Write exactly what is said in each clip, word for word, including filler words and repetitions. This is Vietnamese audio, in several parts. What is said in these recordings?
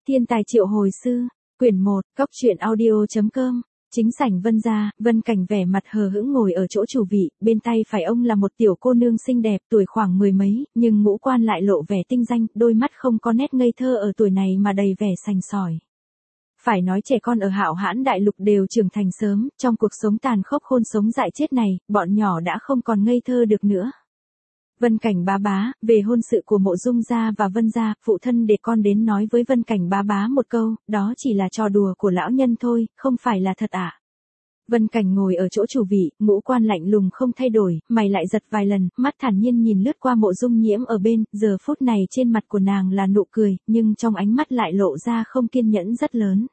Thiên tài triệu hồi sư, quyển một, góc truyện audio.com. Chính sảnh Vân gia, Vân Cảnh vẻ mặt hờ hững ngồi ở chỗ chủ vị, bên tay phải ông là một tiểu cô nương xinh đẹp, tuổi khoảng mười mấy, nhưng ngũ quan lại lộ vẻ tinh danh, đôi mắt không có nét ngây thơ ở tuổi này mà đầy vẻ sành sỏi. Phải nói trẻ con ở Hạo Hãn Đại Lục đều trưởng thành sớm, trong cuộc sống tàn khốc khôn sống dại chết này, bọn nhỏ đã không còn ngây thơ được nữa. Vân Cảnh bá bá, về hôn sự của Mộ Dung gia và Vân gia, phụ thân để con đến nói với Vân Cảnh bá bá một câu, đó chỉ là trò đùa của lão nhân thôi, không phải là thật ạ. À? Vân Cảnh ngồi ở chỗ chủ vị, ngũ quan lạnh lùng không thay đổi, mày lại giật vài lần, mắt thản nhiên nhìn lướt qua Mộ Dung Nhiễm ở bên, giờ phút này trên mặt của nàng là nụ cười, nhưng trong ánh mắt lại lộ ra không kiên nhẫn rất lớn.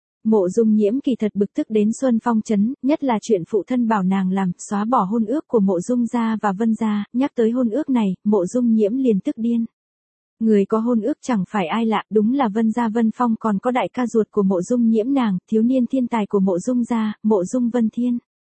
Mộ Dung Nhiễm kỳ thật bực tức đến Xuân Phong trấn, nhất là chuyện phụ thân bảo nàng làm, xóa bỏ hôn ước của Mộ Dung gia và Vân gia, nhắc tới hôn ước này, Mộ Dung Nhiễm liền tức điên. Người có hôn ước chẳng phải ai lạ, đúng là Vân gia Vân Phong, còn có đại ca ruột của Mộ Dung Nhiễm nàng, thiếu niên thiên tài của Mộ Dung gia, Mộ Dung Vân Thiên.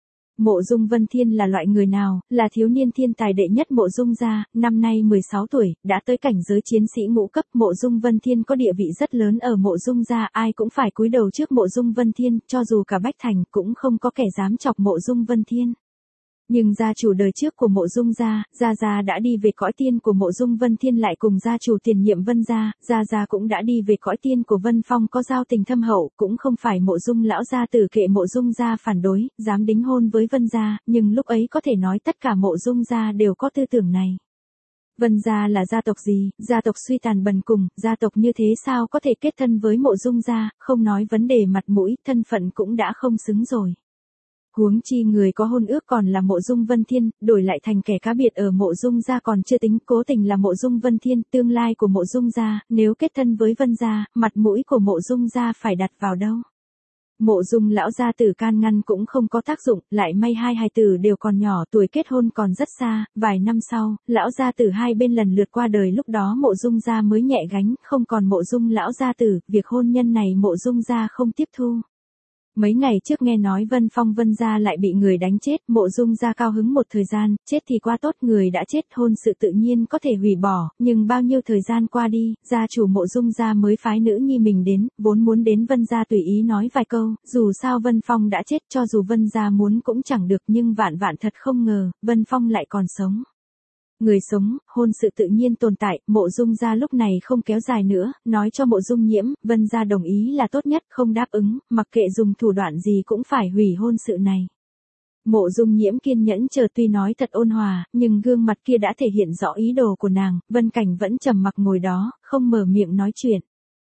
Mộ Dung Vân Thiên là loại người nào, là thiếu niên thiên tài đệ nhất Mộ Dung gia, năm nay mười sáu tuổi, đã tới cảnh giới chiến sĩ ngũ cấp. Mộ Dung Vân Thiên có địa vị rất lớn ở Mộ Dung gia, ai cũng phải cúi đầu trước Mộ Dung Vân Thiên, cho dù cả Bách Thành cũng không có kẻ dám chọc Mộ Dung Vân Thiên. Nhưng gia chủ đời trước của Mộ Dung gia, gia gia đã đi về cõi tiên của Mộ Dung Vân Thiên, lại cùng gia chủ tiền nhiệm Vân gia, gia gia cũng đã đi về cõi tiên của Vân Phong, có giao tình thâm hậu, cũng không phải Mộ Dung lão gia tử kệ Mộ Dung gia phản đối, dám đính hôn với Vân gia, nhưng lúc ấy có thể nói tất cả Mộ Dung gia đều có tư tưởng này. Vân gia là gia tộc gì, gia tộc suy tàn bần cùng, gia tộc như thế sao có thể kết thân với Mộ Dung gia, không nói vấn đề mặt mũi, thân phận cũng đã không xứng rồi. Huống chi người có hôn ước còn là Mộ Dung Vân Thiên, đổi lại thành kẻ cá biệt ở Mộ Dung gia còn chưa tính, cố tình là Mộ Dung Vân Thiên, tương lai của Mộ Dung gia, nếu kết thân với Vân gia, mặt mũi của Mộ Dung gia phải đặt vào đâu? Mộ Dung lão gia tử can ngăn cũng không có tác dụng, lại may hai hài tử đều còn nhỏ, tuổi kết hôn còn rất xa, vài năm sau, lão gia tử hai bên lần lượt qua đời, lúc đó Mộ Dung gia mới nhẹ gánh, không còn Mộ Dung lão gia tử, việc hôn nhân này Mộ Dung gia không tiếp thu. Mấy ngày trước nghe nói Vân Phong Vân gia lại bị người đánh chết, Mộ Dung gia cao hứng một thời gian, chết thì qua tốt, người đã chết hôn sự tự nhiên có thể hủy bỏ, nhưng bao nhiêu thời gian qua đi, gia chủ Mộ Dung gia mới phái nữ nhi mình đến, vốn muốn đến Vân gia tùy ý nói vài câu, dù sao Vân Phong đã chết, cho dù Vân gia muốn cũng chẳng được, nhưng vạn vạn thật không ngờ, Vân Phong lại còn sống. Người sống, hôn sự tự nhiên tồn tại, Mộ Dung gia lúc này không kéo dài nữa, nói cho Mộ Dung Nhiễm, Vân gia đồng ý là tốt nhất, không đáp ứng, mặc kệ dùng thủ đoạn gì cũng phải hủy hôn sự này. Mộ Dung Nhiễm kiên nhẫn chờ, tuy nói thật ôn hòa, nhưng gương mặt kia đã thể hiện rõ ý đồ của nàng, Vân Cảnh vẫn trầm mặc ngồi đó, không mở miệng nói chuyện.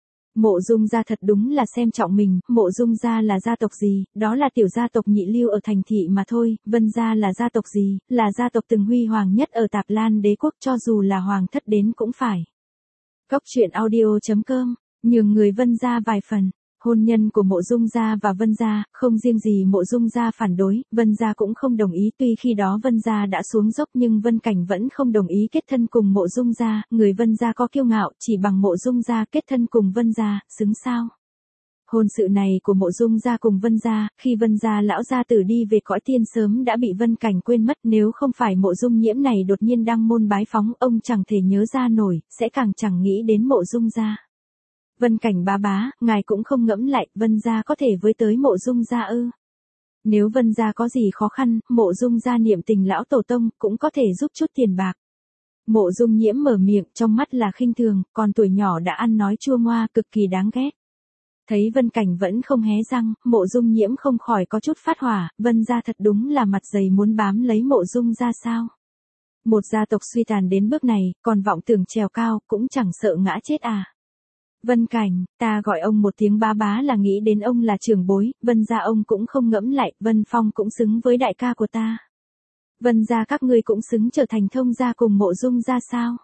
Mộ Dung gia thật đúng là xem trọng mình, Mộ Dung gia là gia tộc gì, đó là tiểu gia tộc nhị lưu ở thành thị mà thôi, Vân gia là gia tộc gì, là gia tộc từng huy hoàng nhất ở Tạp Lan đế quốc, cho dù là hoàng thất đến cũng phải. Góc truyện audio.com, nhường người Vân gia vài phần. Hôn nhân của Mộ Dung gia và Vân gia, không riêng gì Mộ Dung gia phản đối, Vân gia cũng không đồng ý, tuy khi đó Vân gia đã xuống dốc nhưng Vân Cảnh vẫn không đồng ý kết thân cùng Mộ Dung gia, người Vân gia có kiêu ngạo, chỉ bằng Mộ Dung gia kết thân cùng Vân gia, xứng sao? Hôn sự này của Mộ Dung gia cùng Vân gia, khi Vân gia lão gia tử đi về cõi tiên sớm đã bị Vân Cảnh quên mất, nếu không phải Mộ Dung Nhiễm này đột nhiên đăng môn bái phóng, ông chẳng thể nhớ ra nổi, sẽ càng chẳng nghĩ đến Mộ Dung gia. Vân Cảnh bá bá, ngài cũng không ngẫm lại, Vân gia có thể với tới Mộ Dung gia ư? Nếu Vân gia có gì khó khăn, Mộ Dung gia niệm tình lão tổ tông, cũng có thể giúp chút tiền bạc. Mộ Dung Nhiễm mở miệng, trong mắt là khinh thường, còn tuổi nhỏ đã ăn nói chua ngoa, cực kỳ đáng ghét. Thấy Vân Cảnh vẫn không hé răng, Mộ Dung Nhiễm không khỏi có chút phát hỏa, Vân gia thật đúng là mặt dày muốn bám lấy Mộ Dung gia sao? Một gia tộc suy tàn đến bước này, còn vọng tưởng trèo cao, cũng chẳng sợ ngã chết à? Vân Cảnh, ta gọi ông một tiếng bá bá là nghĩ đến ông là trưởng bối, Vân gia ông cũng không ngẫm lại, Vân Phong cũng xứng với đại ca của ta. Vân gia các ngươi cũng xứng trở thành thông gia cùng Mộ Dung gia sao?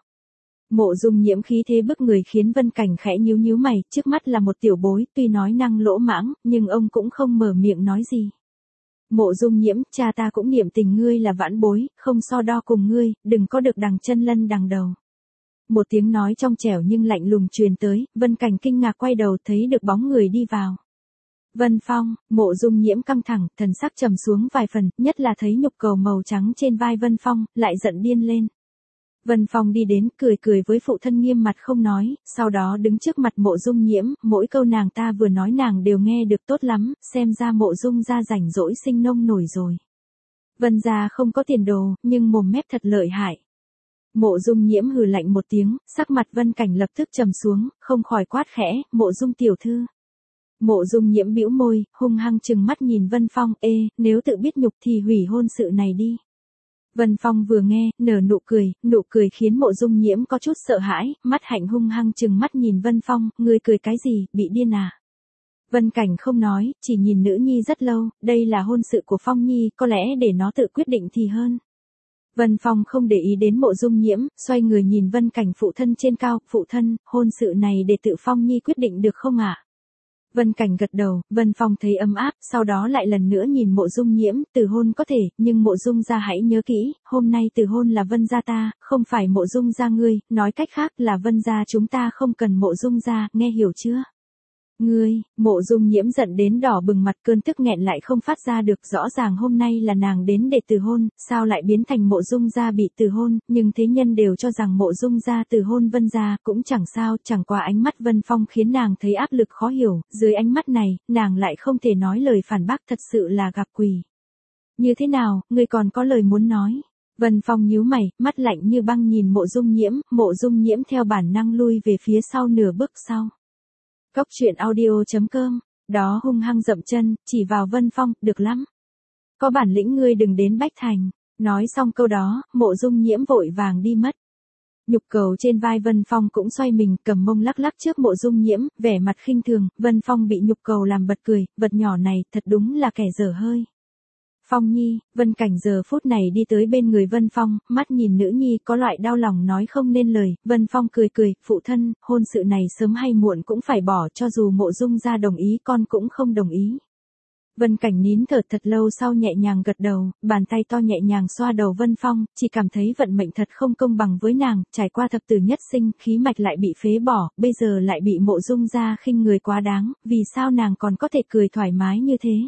Mộ Dung Nhiễm khí thế bức người khiến Vân Cảnh khẽ nhíu nhíu mày, trước mắt là một tiểu bối, tuy nói năng lỗ mãng, nhưng ông cũng không mở miệng nói gì. Mộ Dung Nhiễm, cha ta cũng niệm tình ngươi là vãn bối, không so đo cùng ngươi, đừng có được đằng chân lân đằng đầu. Một tiếng nói trong trẻo nhưng lạnh lùng truyền tới, Vân Cảnh kinh ngạc quay đầu thấy được bóng người đi vào. Vân Phong, Mộ Dung Nhiễm căng thẳng, thần sắc trầm xuống vài phần, nhất là thấy nhục cầu màu trắng trên vai Vân Phong, lại giận điên lên. Vân Phong đi đến, cười cười với phụ thân nghiêm mặt không nói, sau đó đứng trước mặt Mộ Dung Nhiễm, mỗi câu nàng ta vừa nói nàng đều nghe được tốt lắm, xem ra Mộ Dung gia rảnh rỗi sinh nông nổi rồi. Vân gia không có tiền đồ, nhưng mồm mép thật lợi hại. Mộ Dung Nhiễm hừ lạnh một tiếng, sắc mặt Vân Cảnh lập tức trầm xuống, không khỏi quát khẽ, Mộ Dung tiểu thư. Mộ Dung Nhiễm bĩu môi, hung hăng trừng mắt nhìn Vân Phong, ê, nếu tự biết nhục thì hủy hôn sự này đi. Vân Phong vừa nghe, nở nụ cười, nụ cười khiến Mộ Dung Nhiễm có chút sợ hãi, mắt hạnh hung hăng trừng mắt nhìn Vân Phong, ngươi cười cái gì, bị điên à? Vân Cảnh không nói, chỉ nhìn nữ nhi rất lâu, đây là hôn sự của Phong Nhi, có lẽ để nó tự quyết định thì hơn. Vân Phong không để ý đến Mộ Dung Nhiễm, xoay người nhìn Vân Cảnh phụ thân trên cao, phụ thân, hôn sự này để tự Phong Nhi quyết định được không ạ? À? Vân Cảnh gật đầu, Vân Phong thấy ấm áp, sau đó lại lần nữa nhìn Mộ Dung Nhiễm, từ hôn có thể, nhưng Mộ Dung gia hãy nhớ kỹ, hôm nay từ hôn là Vân gia ta, không phải Mộ Dung gia ngươi, nói cách khác là Vân gia chúng ta không cần Mộ Dung gia, nghe hiểu chưa? Ngươi, Mộ Dung Nhiễm giận đến đỏ bừng mặt, cơn tức nghẹn lại không phát ra được, rõ ràng hôm nay là nàng đến để từ hôn, sao lại biến thành Mộ Dung gia bị từ hôn, nhưng thế nhân đều cho rằng Mộ Dung gia từ hôn Vân gia, cũng chẳng sao, chẳng qua ánh mắt Vân Phong khiến nàng thấy áp lực khó hiểu, dưới ánh mắt này, nàng lại không thể nói lời phản bác, thật sự là gặp quỷ. Như thế nào, ngươi còn có lời muốn nói? Vân Phong nhíu mày, mắt lạnh như băng nhìn Mộ Dung Nhiễm, Mộ Dung Nhiễm theo bản năng lui về phía sau nửa bước sau. Cốc truyện audio chấm com, đó hung hăng dậm chân, chỉ vào Vân Phong, được lắm. Có bản lĩnh ngươi đừng đến Bách Thành. Nói xong câu đó, Mộ Dung Nhiễm vội vàng đi mất. Nhục cầu trên vai Vân Phong cũng xoay mình, cầm mông lắc lắc trước Mộ Dung Nhiễm, vẻ mặt khinh thường, Vân Phong bị nhục cầu làm bật cười, vật nhỏ này, thật đúng là kẻ dở hơi. Phong Nhi, Vân Cảnh giờ phút này đi tới bên người Vân Phong, mắt nhìn nữ nhi có loại đau lòng nói không nên lời, Vân Phong cười cười, phụ thân, hôn sự này sớm hay muộn cũng phải bỏ, cho dù Mộ Dung gia đồng ý con cũng không đồng ý. Vân Cảnh nín thở thật lâu sau nhẹ nhàng gật đầu, bàn tay to nhẹ nhàng xoa đầu Vân Phong, chỉ cảm thấy vận mệnh thật không công bằng với nàng, trải qua thập tử nhất sinh, khí mạch lại bị phế bỏ, bây giờ lại bị Mộ Dung gia khinh người quá đáng, vì sao nàng còn có thể cười thoải mái như thế?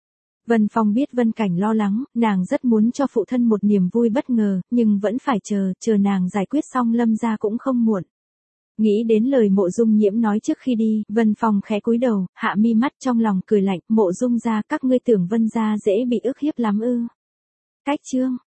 Vân Phong biết Vân Cảnh lo lắng, nàng rất muốn cho phụ thân một niềm vui bất ngờ, nhưng vẫn phải chờ, chờ nàng giải quyết xong Lâm gia cũng không muộn. Nghĩ đến lời Mộ Dung Nhiễm nói trước khi đi, Vân Phong khẽ cúi đầu, hạ mi mắt trong lòng cười lạnh, Mộ Dung gia các ngươi tưởng Vân gia dễ bị ức hiếp lắm ư? Cách chương